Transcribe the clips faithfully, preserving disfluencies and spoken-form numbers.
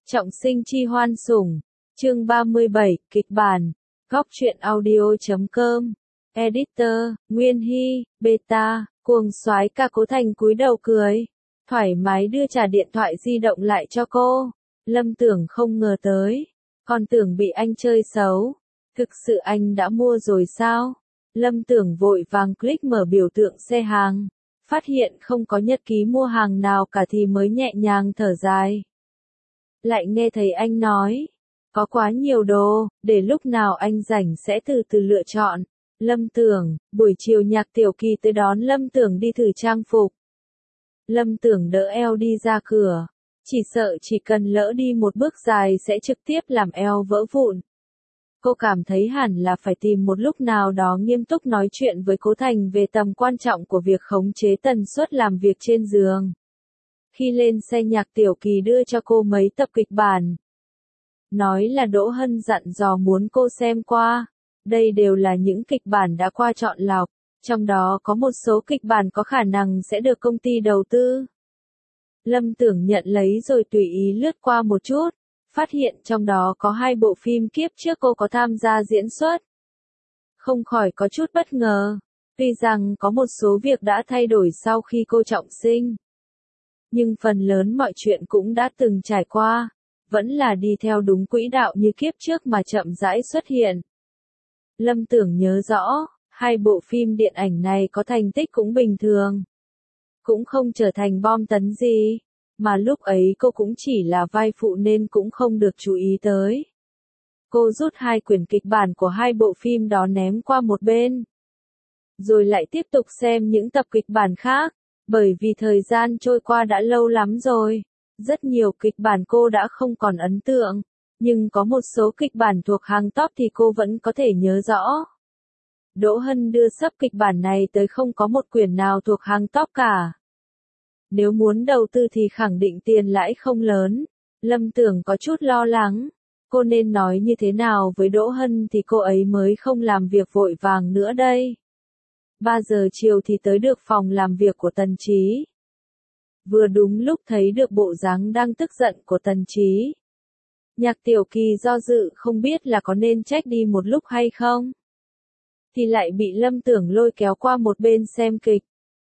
Trọng sinh chi hoan sủng. Chương ba mươi bảy, kịch bản. Góc truyện audio chấm com. Editor, Nguyên Hy, Beta, cuồng soái ca Cố Thành cúi đầu cười. Thoải mái đưa trả điện thoại di động lại cho cô. Lâm Tưởng không ngờ tới. Còn tưởng bị anh chơi xấu. Thực sự anh đã mua rồi sao? Lâm Tưởng vội vàng click mở biểu tượng xe hàng. Phát hiện không có nhật ký mua hàng nào cả thì mới nhẹ nhàng thở dài. Lại nghe thấy anh nói, có quá nhiều đồ, để lúc nào anh rảnh sẽ từ từ lựa chọn. Lâm Tưởng, buổi chiều Nhạc Tiểu Kỳ tới đón Lâm Tưởng đi thử trang phục. Lâm Tưởng đỡ eo đi ra cửa, chỉ sợ chỉ cần lỡ đi một bước dài sẽ trực tiếp làm eo vỡ vụn. Cô cảm thấy hẳn là phải tìm một lúc nào đó nghiêm túc nói chuyện với Cố Thành về tầm quan trọng của việc khống chế tần suất làm việc trên giường. Khi lên xe Nhạc Tiểu Kỳ đưa cho cô mấy tập kịch bản. Nói là Đỗ Hân dặn dò muốn cô xem qua. Đây đều là những kịch bản đã qua chọn lọc, trong đó có một số kịch bản có khả năng sẽ được công ty đầu tư. Lâm Tưởng nhận lấy rồi tùy ý lướt qua một chút, phát hiện trong đó có hai bộ phim kiếp trước cô có tham gia diễn xuất. Không khỏi có chút bất ngờ, tuy rằng có một số việc đã thay đổi sau khi cô trọng sinh. Nhưng phần lớn mọi chuyện cũng đã từng trải qua, vẫn là đi theo đúng quỹ đạo như kiếp trước mà chậm rãi xuất hiện. Lâm Tưởng nhớ rõ, hai bộ phim điện ảnh này có thành tích cũng bình thường. Cũng không trở thành bom tấn gì, mà lúc ấy cô cũng chỉ là vai phụ nên cũng không được chú ý tới. Cô rút hai quyển kịch bản của hai bộ phim đó ném qua một bên. Rồi lại tiếp tục xem những tập kịch bản khác. Bởi vì thời gian trôi qua đã lâu lắm rồi, rất nhiều kịch bản cô đã không còn ấn tượng, nhưng có một số kịch bản thuộc hàng top thì cô vẫn có thể nhớ rõ. Đỗ Hân đưa sắp kịch bản này tới không có một quyển nào thuộc hàng top cả. Nếu muốn đầu tư thì khẳng định tiền lãi không lớn. Lâm Tưởng có chút lo lắng, cô nên nói như thế nào với Đỗ Hân thì cô ấy mới không làm việc vội vàng nữa đây. ba giờ chiều thì tới được phòng làm việc của Tần Chí. Vừa đúng lúc thấy được bộ dáng đang tức giận của Tần Chí. Nhạc Tiểu Kỳ do dự không biết là có nên trách đi một lúc hay không. Thì lại bị Lâm Tưởng lôi kéo qua một bên xem kịch.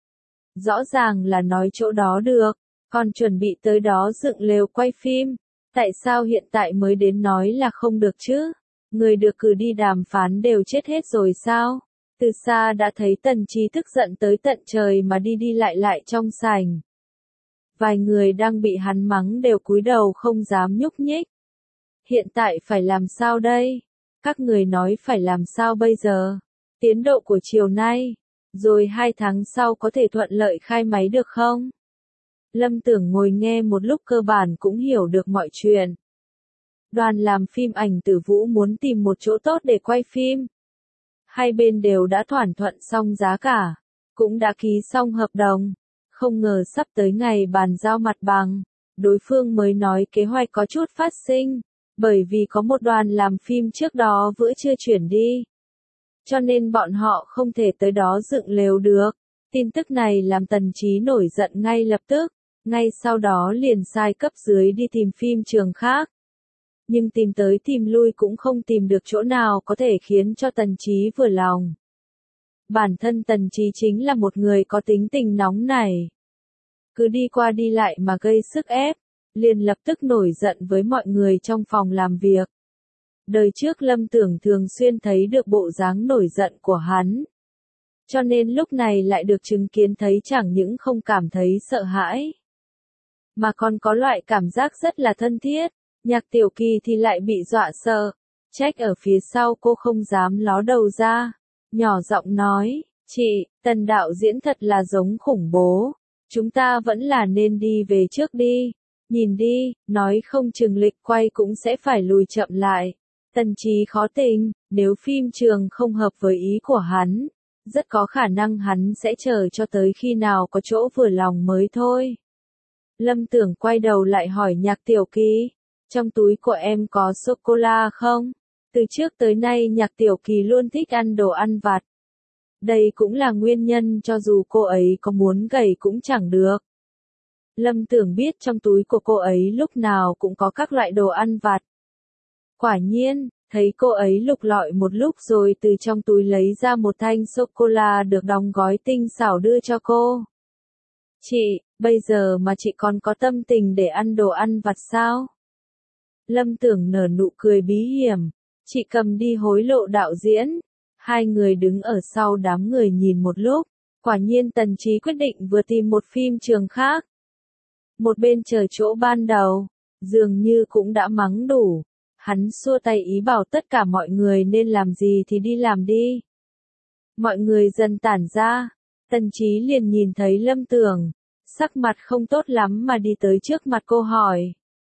Rõ ràng là nói chỗ đó được, còn chuẩn bị tới đó dựng lều quay phim. Tại sao hiện tại mới đến nói là không được chứ? Người được cử đi đàm phán đều chết hết rồi sao? Từ xa đã thấy Tần Chí tức giận tới tận trời mà đi đi lại lại trong sảnh. Vài người đang bị hắn mắng đều cúi đầu không dám nhúc nhích. Hiện tại phải làm sao đây? Các người nói phải làm sao bây giờ? Tiến độ của chiều nay, rồi hai tháng sau có thể thuận lợi khai máy được không? Lâm Tưởng ngồi nghe một lúc cơ bản cũng hiểu được mọi chuyện. Đoàn làm phim ảnh Tử Vũ muốn tìm một chỗ tốt để quay phim. Hai bên đều đã thỏa thuận xong giá cả, cũng đã ký xong hợp đồng. Không ngờ sắp tới ngày bàn giao mặt bằng, đối phương mới nói kế hoạch có chút phát sinh, bởi vì có một đoàn làm phim trước đó vẫn chưa chuyển đi. Cho nên bọn họ không thể tới đó dựng lều được. Tin tức này làm Tần Chí nổi giận ngay lập tức, ngay sau đó liền sai cấp dưới đi tìm phim trường khác. Nhưng tìm tới tìm lui cũng không tìm được chỗ nào có thể khiến cho Tần Chí vừa lòng. Bản thân Tần Chí chính là một người có tính tình nóng nảy. Cứ đi qua đi lại mà gây sức ép, liền lập tức nổi giận với mọi người trong phòng làm việc. Đời trước Lâm Tưởng thường xuyên thấy được bộ dáng nổi giận của hắn. Cho nên lúc này lại được chứng kiến thấy chẳng những không cảm thấy sợ hãi, mà còn có loại cảm giác rất là thân thiết. Nhạc Tiểu Kỳ thì lại bị dọa sợ, trách ở phía sau cô không dám ló đầu ra, nhỏ giọng nói, chị, Tần đạo diễn thật là giống khủng bố, chúng ta vẫn là nên đi về trước đi, nhìn đi, nói không chừng lịch quay cũng sẽ phải lùi chậm lại. Tần Chí khó tình, nếu phim trường không hợp với ý của hắn, rất có khả năng hắn sẽ chờ cho tới khi nào có chỗ vừa lòng mới thôi. Lâm Tưởng quay đầu lại hỏi Nhạc Tiểu Kỳ, trong túi của em có sô-cô-la không? Từ trước tới nay Nhạc Tiểu Kỳ luôn thích ăn đồ ăn vặt. Đây cũng là nguyên nhân cho dù cô ấy có muốn gầy cũng chẳng được. Lâm Tưởng biết trong túi của cô ấy lúc nào cũng có các loại đồ ăn vặt. Quả nhiên, thấy cô ấy lục lọi một lúc rồi từ trong túi lấy ra một thanh sô-cô-la được đóng gói tinh xảo đưa cho cô. Chị, bây giờ mà chị còn có tâm tình để ăn đồ ăn vặt sao? Lâm Tưởng nở nụ cười bí hiểm, chị cầm đi hối lộ đạo diễn. Hai người đứng ở sau đám người nhìn một lúc, quả nhiên Tần Chí quyết định vừa tìm một phim trường khác. Một bên chờ chỗ ban đầu, dường như cũng đã mắng đủ. Hắn xua tay ý bảo tất cả mọi người nên làm gì thì đi làm đi. Mọi người dần tản ra, Tần Chí liền nhìn thấy Lâm Tưởng, sắc mặt không tốt lắm mà đi tới trước mặt cô hỏi.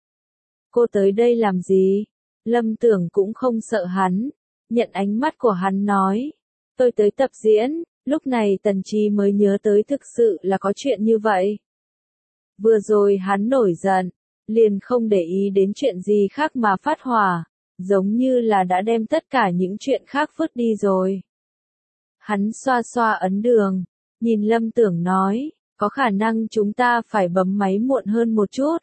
Cô tới đây làm gì? Lâm Tưởng cũng không sợ hắn, nhận ánh mắt của hắn nói. Tôi tới tập diễn, lúc này Tần Chí mới nhớ tới thực sự là có chuyện như vậy. Vừa rồi hắn nổi giận, liền không để ý đến chuyện gì khác mà phát hỏa, giống như là đã đem tất cả những chuyện khác vứt đi rồi. Hắn xoa xoa ấn đường, nhìn Lâm Tưởng nói, có khả năng chúng ta phải bấm máy muộn hơn một chút.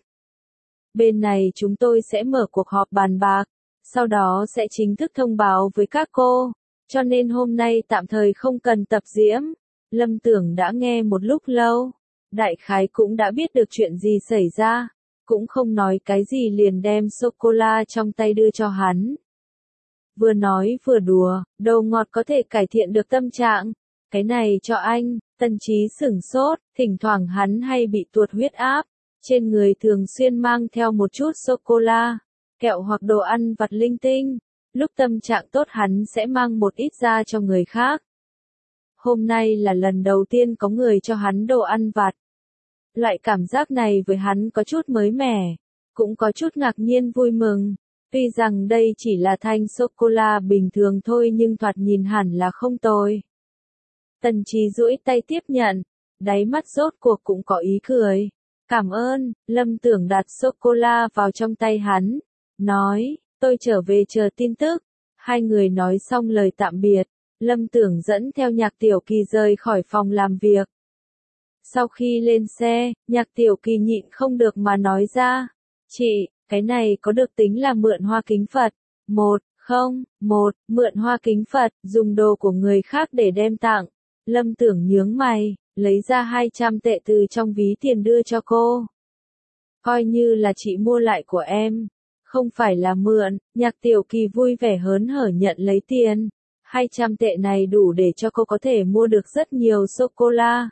Bên này chúng tôi sẽ mở cuộc họp bàn bạc, sau đó sẽ chính thức thông báo với các cô, cho nên hôm nay tạm thời không cần tập diễm. Lâm Tưởng đã nghe một lúc lâu, đại khái cũng đã biết được chuyện gì xảy ra, cũng không nói cái gì liền đem sô-cô-la trong tay đưa cho hắn. Vừa nói vừa đùa, đồ ngọt có thể cải thiện được tâm trạng, cái này cho anh. Tần Chí sửng sốt, thỉnh thoảng hắn hay bị tuột huyết áp, trên người thường xuyên mang theo một chút sô-cô-la, kẹo hoặc đồ ăn vặt linh tinh, lúc tâm trạng tốt hắn sẽ mang một ít ra cho người khác. Hôm nay là lần đầu tiên có người cho hắn đồ ăn vặt. Loại cảm giác này với hắn có chút mới mẻ, cũng có chút ngạc nhiên vui mừng, tuy rằng đây chỉ là thanh sô-cô-la bình thường thôi nhưng thoạt nhìn hẳn là không tồi. Tần Chí duỗi tay tiếp nhận, đáy mắt rốt cuộc cũng có ý cười. Cảm ơn. Lâm Tưởng đặt sô-cô-la vào trong tay hắn, nói, tôi trở về chờ tin tức. Hai người nói xong lời tạm biệt, Lâm Tưởng dẫn theo Nhạc Tiểu Kỳ rời khỏi phòng làm việc. Sau khi lên xe, Nhạc Tiểu Kỳ nhịn không được mà nói ra, chị, cái này có được tính là mượn hoa kính Phật? Một, không, một, mượn hoa kính Phật, dùng đồ của người khác để đem tặng. Lâm Tưởng nhướng mày, lấy ra hai trăm tệ từ trong ví tiền đưa cho cô. Coi như là chị mua lại của em, không phải là mượn. Nhạc Tiểu Kỳ vui vẻ hớn hở nhận lấy tiền. hai trăm tệ này đủ để cho cô có thể mua được rất nhiều sô-cô-la.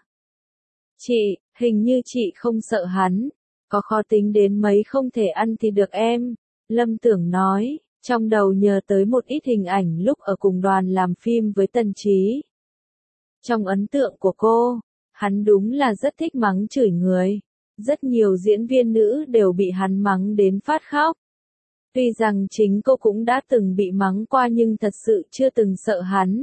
Chị, hình như chị không sợ hắn, có khó tính đến mấy không thể ăn thì được em. Lâm Tưởng nói, trong đầu nhớ tới một ít hình ảnh lúc ở cùng đoàn làm phim với Tần Chí. Trong ấn tượng của cô, hắn đúng là rất thích mắng chửi người. Rất nhiều diễn viên nữ đều bị hắn mắng đến phát khóc. Tuy rằng chính cô cũng đã từng bị mắng qua nhưng thật sự chưa từng sợ hắn.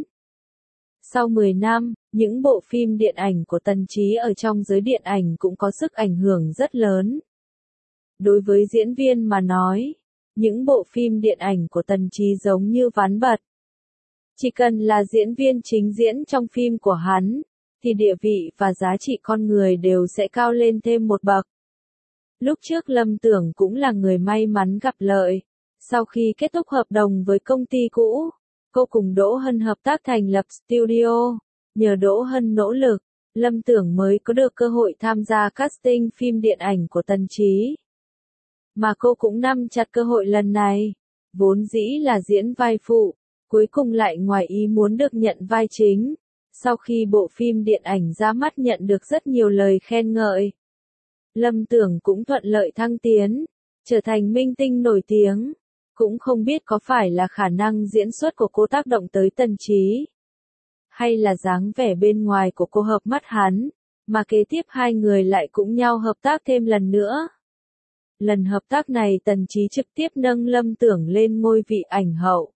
Sau mười năm, những bộ phim điện ảnh của Tần Chí ở trong giới điện ảnh cũng có sức ảnh hưởng rất lớn. Đối với diễn viên mà nói, những bộ phim điện ảnh của Tần Chí giống như ván bật. Chỉ cần là diễn viên chính diễn trong phim của hắn, thì địa vị và giá trị con người đều sẽ cao lên thêm một bậc. Lúc trước Lâm Tưởng cũng là người may mắn gặp lợi. Sau khi kết thúc hợp đồng với công ty cũ, cô cùng Đỗ Hân hợp tác thành lập studio. Nhờ Đỗ Hân nỗ lực, Lâm Tưởng mới có được cơ hội tham gia casting phim điện ảnh của Tần Chí. Mà cô cũng nắm chặt cơ hội lần này. Vốn dĩ là diễn vai phụ, cuối cùng lại ngoài ý muốn được nhận vai chính. Sau khi bộ phim điện ảnh ra mắt nhận được rất nhiều lời khen ngợi, Lâm Tưởng cũng thuận lợi thăng tiến, trở thành minh tinh nổi tiếng. Cũng không biết có phải là khả năng diễn xuất của cô tác động tới Tần Chí, hay là dáng vẻ bên ngoài của cô hợp mắt hắn, mà kế tiếp hai người lại cũng nhau hợp tác thêm lần nữa. Lần hợp tác này Tần Chí trực tiếp nâng Lâm Tưởng lên ngôi vị ảnh hậu.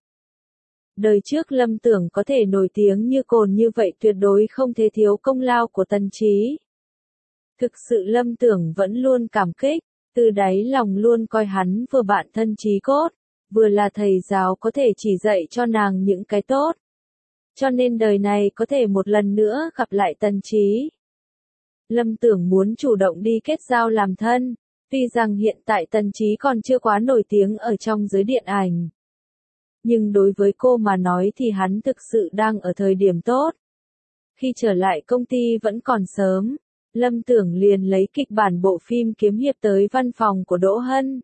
Đời trước Lâm Tưởng có thể nổi tiếng như cồn như vậy tuyệt đối không thể thiếu công lao của Tần Chí. Thực sự Lâm Tưởng vẫn luôn cảm kích, từ đáy lòng luôn coi hắn vừa bạn thân chí cốt, vừa là thầy giáo có thể chỉ dạy cho nàng những cái tốt. Cho nên đời này có thể một lần nữa gặp lại Tần Chí. Lâm Tưởng muốn chủ động đi kết giao làm thân, tuy rằng hiện tại Tần Chí còn chưa quá nổi tiếng ở trong giới điện ảnh. Nhưng đối với cô mà nói thì hắn thực sự đang ở thời điểm tốt. Khi trở lại công ty vẫn còn sớm, Lâm Tưởng liền lấy kịch bản bộ phim kiếm hiệp tới văn phòng của Đỗ Hân.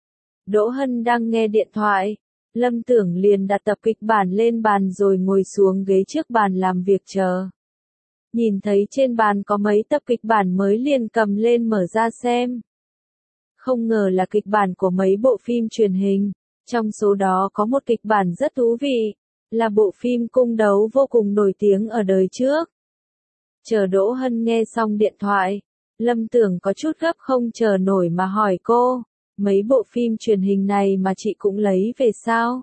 Đỗ Hân đang nghe điện thoại, Lâm Tưởng liền đặt tập kịch bản lên bàn rồi ngồi xuống ghế trước bàn làm việc chờ. Nhìn thấy trên bàn có mấy tập kịch bản mới liền cầm lên mở ra xem. Không ngờ là kịch bản của mấy bộ phim truyền hình, trong số đó có một kịch bản rất thú vị, là bộ phim cung đấu vô cùng nổi tiếng ở đời trước. Chờ Đỗ Hân nghe xong điện thoại, Lâm Tưởng có chút gấp không chờ nổi mà hỏi cô, mấy bộ phim truyền hình này mà chị cũng lấy về sao?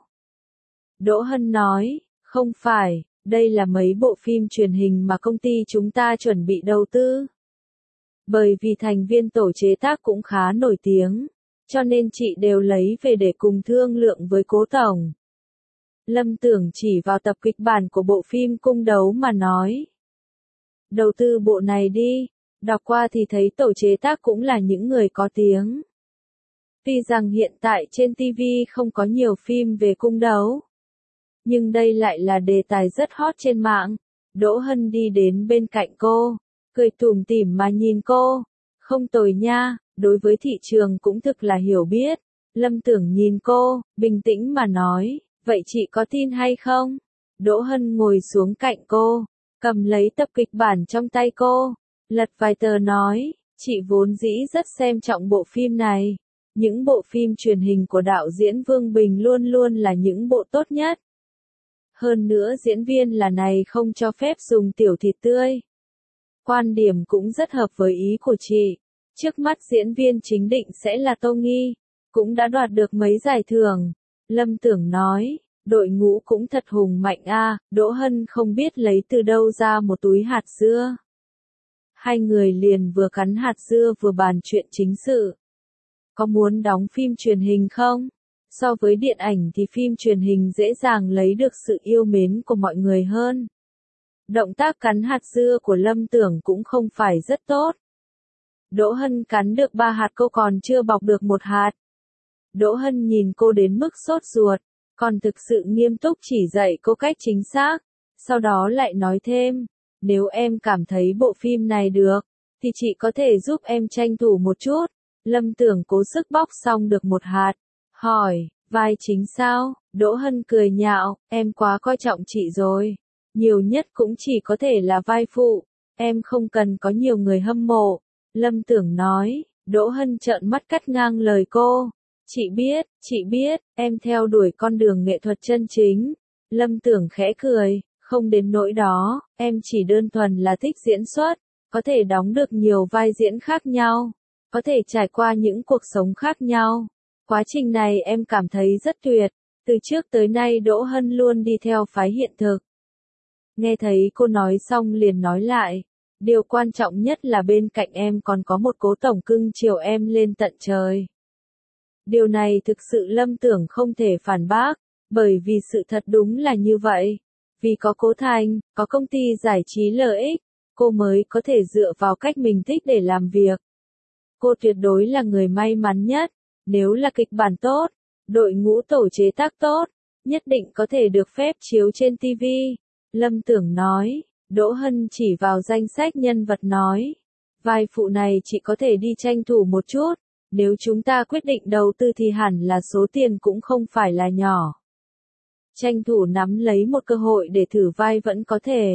Đỗ Hân nói, không phải, đây là mấy bộ phim truyền hình mà công ty chúng ta chuẩn bị đầu tư. Bởi vì thành viên tổ chế tác cũng khá nổi tiếng, cho nên chị đều lấy về để cùng thương lượng với cố tổng. Lâm Tưởng chỉ vào tập kịch bản của bộ phim cung đấu mà nói. Đầu tư bộ này đi, đọc qua thì thấy tổ chế tác cũng là những người có tiếng. Tuy rằng hiện tại trên ti vi không có nhiều phim về cung đấu, nhưng đây lại là đề tài rất hot trên mạng. Đỗ Hân đi đến bên cạnh cô, cười tủm tỉm mà nhìn cô. Không tồi nha, đối với thị trường cũng thực là hiểu biết. Lâm Tưởng nhìn cô, bình tĩnh mà nói, vậy chị có tin hay không? Đỗ Hân ngồi xuống cạnh cô, cầm lấy tập kịch bản trong tay cô, lật vài tờ nói, chị vốn dĩ rất xem trọng bộ phim này. Những bộ phim truyền hình của đạo diễn Vương Bình luôn luôn là những bộ tốt nhất. Hơn nữa diễn viên là này không cho phép dùng tiểu thịt tươi. Quan điểm cũng rất hợp với ý của chị. Trước mắt diễn viên chính định sẽ là Tô Nghi, cũng đã đoạt được mấy giải thưởng. Lâm Tưởng nói, đội ngũ cũng thật hùng mạnh a. Đỗ Hân không biết lấy từ đâu ra một túi hạt dưa. Hai người liền vừa cắn hạt dưa vừa bàn chuyện chính sự. Có muốn đóng phim truyền hình không? So với điện ảnh thì phim truyền hình dễ dàng lấy được sự yêu mến của mọi người hơn. Động tác cắn hạt dưa của Lâm Tưởng cũng không phải rất tốt. Đỗ Hân cắn được ba hạt, cô còn chưa bọc được một hạt. Đỗ Hân nhìn cô đến mức sốt ruột, còn thực sự nghiêm túc chỉ dạy cô cách chính xác. Sau đó lại nói thêm, nếu em cảm thấy bộ phim này được, thì chị có thể giúp em tranh thủ một chút. Lâm Tưởng cố sức bóc xong được một hạt, hỏi, vai chính sao? Đỗ Hân cười nhạo, em quá coi trọng chị rồi. Nhiều nhất cũng chỉ có thể là vai phụ, em không cần có nhiều người hâm mộ. Lâm Tưởng nói, Đỗ Hân trợn mắt cắt ngang lời cô. Chị biết, chị biết, em theo đuổi con đường nghệ thuật chân chính. Lâm Tưởng khẽ cười, không đến nỗi đó, em chỉ đơn thuần là thích diễn xuất, có thể đóng được nhiều vai diễn khác nhau, có thể trải qua những cuộc sống khác nhau. Quá trình này em cảm thấy rất tuyệt, từ trước tới nay Đỗ Hân luôn đi theo phái hiện thực. Nghe thấy cô nói xong liền nói lại, điều quan trọng nhất là bên cạnh em còn có một cố tổng cưng chiều em lên tận trời. Điều này thực sự Lâm Tưởng không thể phản bác, bởi vì sự thật đúng là như vậy. Vì có Cố Thành, có công ty giải trí lợi ích, cô mới có thể dựa vào cách mình thích để làm việc. Cô tuyệt đối là người may mắn nhất, nếu là kịch bản tốt, đội ngũ tổ chế tác tốt, nhất định có thể được phép chiếu trên ti vi. Lâm Tưởng nói, Đỗ Hân chỉ vào danh sách nhân vật nói, vai phụ này chị có thể đi tranh thủ một chút, nếu chúng ta quyết định đầu tư thì hẳn là số tiền cũng không phải là nhỏ. Tranh thủ nắm lấy một cơ hội để thử vai vẫn có thể.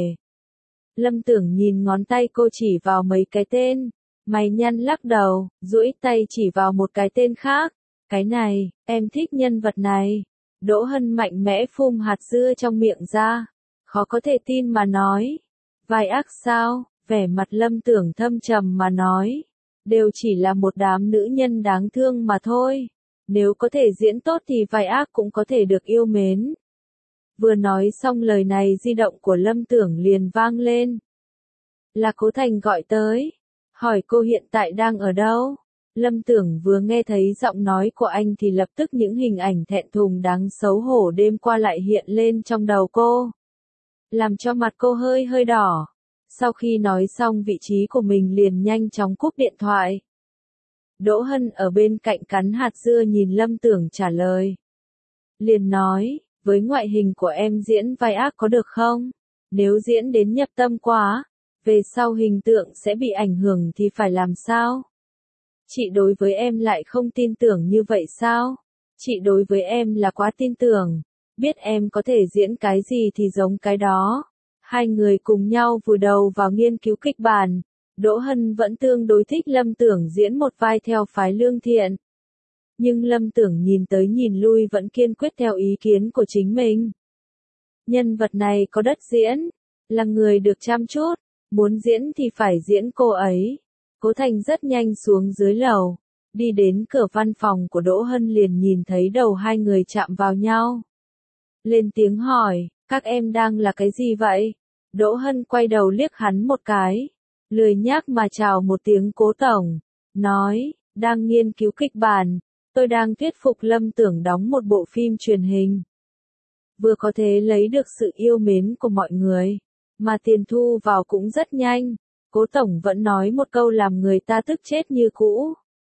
Lâm Tưởng nhìn ngón tay cô chỉ vào mấy cái tên, mày nhăn lắc đầu, duỗi tay chỉ vào một cái tên khác. Cái này, em thích nhân vật này. Đỗ Hân mạnh mẽ phun hạt dưa trong miệng ra, khó có thể tin mà nói. Vai ác sao? Vẻ mặt Lâm Tưởng thâm trầm mà nói. Đều chỉ là một đám nữ nhân đáng thương mà thôi. Nếu có thể diễn tốt thì vai ác cũng có thể được yêu mến. Vừa nói xong lời này di động của Lâm Tưởng liền vang lên. Là Cố Thành gọi tới. Hỏi cô hiện tại đang ở đâu? Lâm Tưởng vừa nghe thấy giọng nói của anh thì lập tức những hình ảnh thẹn thùng đáng xấu hổ đêm qua lại hiện lên trong đầu cô. Làm cho mặt cô hơi hơi đỏ. Sau khi nói xong vị trí của mình liền nhanh chóng cúp điện thoại. Đỗ Hân ở bên cạnh cắn hạt dưa nhìn Lâm Tưởng trả lời. Liền nói, với ngoại hình của em diễn vai ác có được không? Nếu diễn đến nhập tâm quá, về sau hình tượng sẽ bị ảnh hưởng thì phải làm sao? Chị đối với em lại không tin tưởng như vậy sao? Chị đối với em là quá tin tưởng, biết em có thể diễn cái gì thì giống cái đó. Hai người cùng nhau vùi đầu vào nghiên cứu kịch bản. Đỗ Hân vẫn tương đối thích Lâm Tưởng diễn một vai theo phái lương thiện. Nhưng Lâm Tưởng nhìn tới nhìn lui vẫn kiên quyết theo ý kiến của chính mình. Nhân vật này có đất diễn, là người được chăm chút, muốn diễn thì phải diễn cô ấy. Cố Thành rất nhanh xuống dưới lầu, đi đến cửa văn phòng của Đỗ Hân liền nhìn thấy đầu hai người chạm vào nhau. Lên tiếng hỏi, các em đang là cái gì vậy? Đỗ Hân quay đầu liếc hắn một cái, lười nhác mà chào một tiếng Cố tổng, nói, đang nghiên cứu kịch bản, tôi đang thuyết phục Lâm Tưởng đóng một bộ phim truyền hình. Vừa có thể lấy được sự yêu mến của mọi người, mà tiền thu vào cũng rất nhanh. Cố tổng vẫn nói một câu làm người ta tức chết như cũ.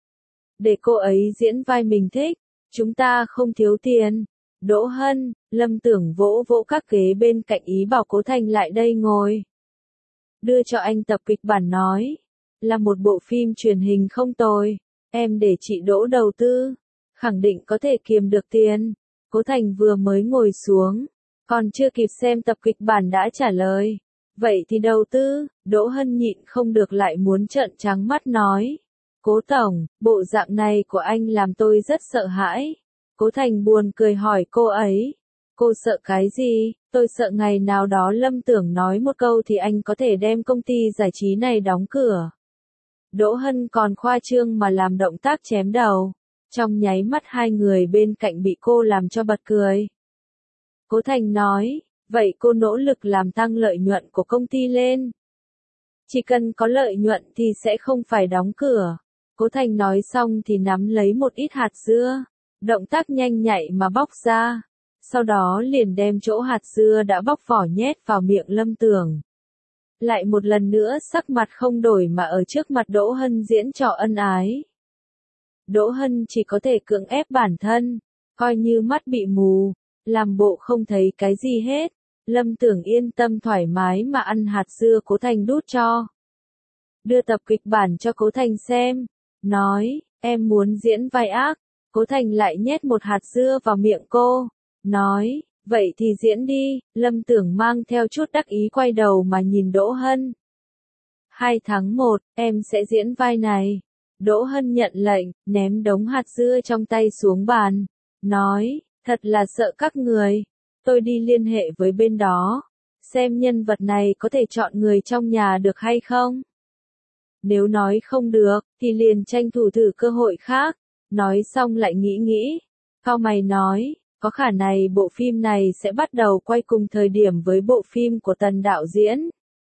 Để cô ấy diễn vai mình thích, chúng ta không thiếu tiền. Đỗ Hân, Lâm Tưởng vỗ vỗ các ghế bên cạnh ý bảo Cố Thành lại đây ngồi. Đưa cho anh tập kịch bản nói, là một bộ phim truyền hình không tồi, em để chị Đỗ đầu tư, khẳng định có thể kiếm được tiền. Cố Thành vừa mới ngồi xuống, còn chưa kịp xem tập kịch bản đã trả lời. Vậy thì đầu tư, Đỗ Hân nhịn không được lại muốn trợn trắng mắt nói. Cố tổng, bộ dạng này của anh làm tôi rất sợ hãi. Cố Thành buồn cười hỏi cô ấy. Cô sợ cái gì? Tôi sợ ngày nào đó Lâm Tưởng nói một câu thì anh có thể đem công ty giải trí này đóng cửa. Đỗ Hân còn khoa trương mà làm động tác chém đầu. Trong nháy mắt hai người bên cạnh bị cô làm cho bật cười. Cố Thành nói, vậy cô nỗ lực làm tăng lợi nhuận của công ty lên. Chỉ cần có lợi nhuận thì sẽ không phải đóng cửa. Cố Thành nói xong thì nắm lấy một ít hạt dưa, động tác nhanh nhạy mà bóc ra. Sau đó liền đem chỗ hạt dưa đã bóc vỏ nhét vào miệng Lâm Tưởng. Lại một lần nữa sắc mặt không đổi mà ở trước mặt Đỗ Hân diễn trò ân ái. Đỗ Hân chỉ có thể cưỡng ép bản thân, coi như mắt bị mù, làm bộ không thấy cái gì hết. Lâm Tưởng yên tâm thoải mái mà ăn hạt dưa Cố Thành đút cho. Đưa tập kịch bản cho Cố Thành xem, nói, em muốn diễn vai ác. Cố Thành lại nhét một hạt dưa vào miệng cô, nói, vậy thì diễn đi. Lâm Tưởng mang theo chút đắc ý quay đầu mà nhìn Đỗ Hân. hai tháng một, em sẽ diễn vai này. Đỗ Hân nhận lệnh, ném đống hạt dưa trong tay xuống bàn, nói, thật là sợ các người. Tôi đi liên hệ với bên đó, xem nhân vật này có thể chọn người trong nhà được hay không. Nếu nói không được, thì liền tranh thủ thử cơ hội khác. Nói xong lại nghĩ nghĩ. Cao mày nói, có khả này bộ phim này sẽ bắt đầu quay cùng thời điểm với bộ phim của Tần đạo diễn.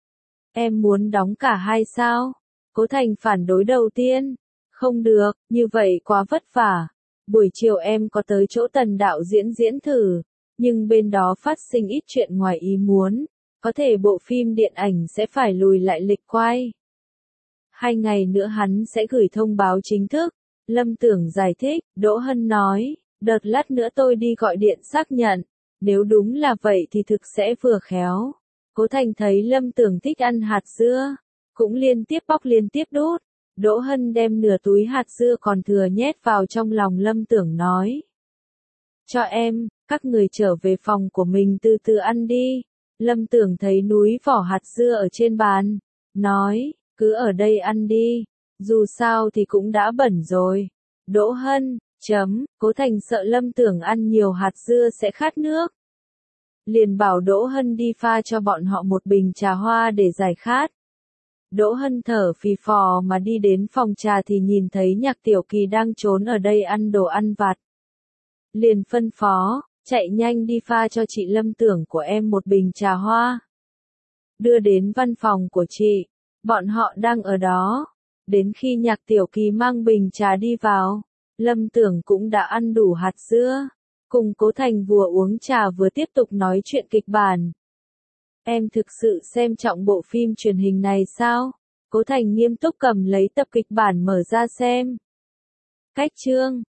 Em muốn đóng cả hai sao? Cố Thành phản đối đầu tiên. Không được, như vậy quá vất vả. Buổi chiều em có tới chỗ Tần đạo diễn diễn thử, nhưng bên đó phát sinh ít chuyện ngoài ý muốn. Có thể bộ phim điện ảnh sẽ phải lùi lại lịch quay. Hai ngày nữa hắn sẽ gửi thông báo chính thức. Lâm Tưởng giải thích, Đỗ Hân nói, đợt lát nữa tôi đi gọi điện xác nhận. Nếu đúng là vậy thì thực sẽ vừa khéo. Cố Thành thấy Lâm Tưởng thích ăn hạt dưa, cũng liên tiếp bóc liên tiếp đút. Đỗ Hân đem nửa túi hạt dưa còn thừa nhét vào trong lòng Lâm Tưởng nói. Cho em, các người trở về phòng của mình từ từ ăn đi. Lâm Tưởng thấy núi vỏ hạt dưa ở trên bàn, nói, cứ ở đây ăn đi, dù sao thì cũng đã bẩn rồi. Đỗ Hân, chấm, Cố Thành sợ Lâm Tưởng ăn nhiều hạt dưa sẽ khát nước. Liền bảo Đỗ Hân đi pha cho bọn họ một bình trà hoa để giải khát. Đỗ Hân thở phì phò mà đi đến phòng trà thì nhìn thấy Nhạc Tiểu Kỳ đang trốn ở đây ăn đồ ăn vặt. Liền phân phó, chạy nhanh đi pha cho chị Lâm Tưởng của em một bình trà hoa. Đưa đến văn phòng của chị, bọn họ đang ở đó. Đến khi Nhạc Tiểu Kỳ mang bình trà đi vào, Lâm Tưởng cũng đã ăn đủ hạt dưa. Cùng Cố Thành vừa uống trà vừa tiếp tục nói chuyện kịch bản. Em thực sự xem trọng bộ phim truyền hình này sao? Cố Thành nghiêm túc cầm lấy tập kịch bản mở ra xem. Cách chương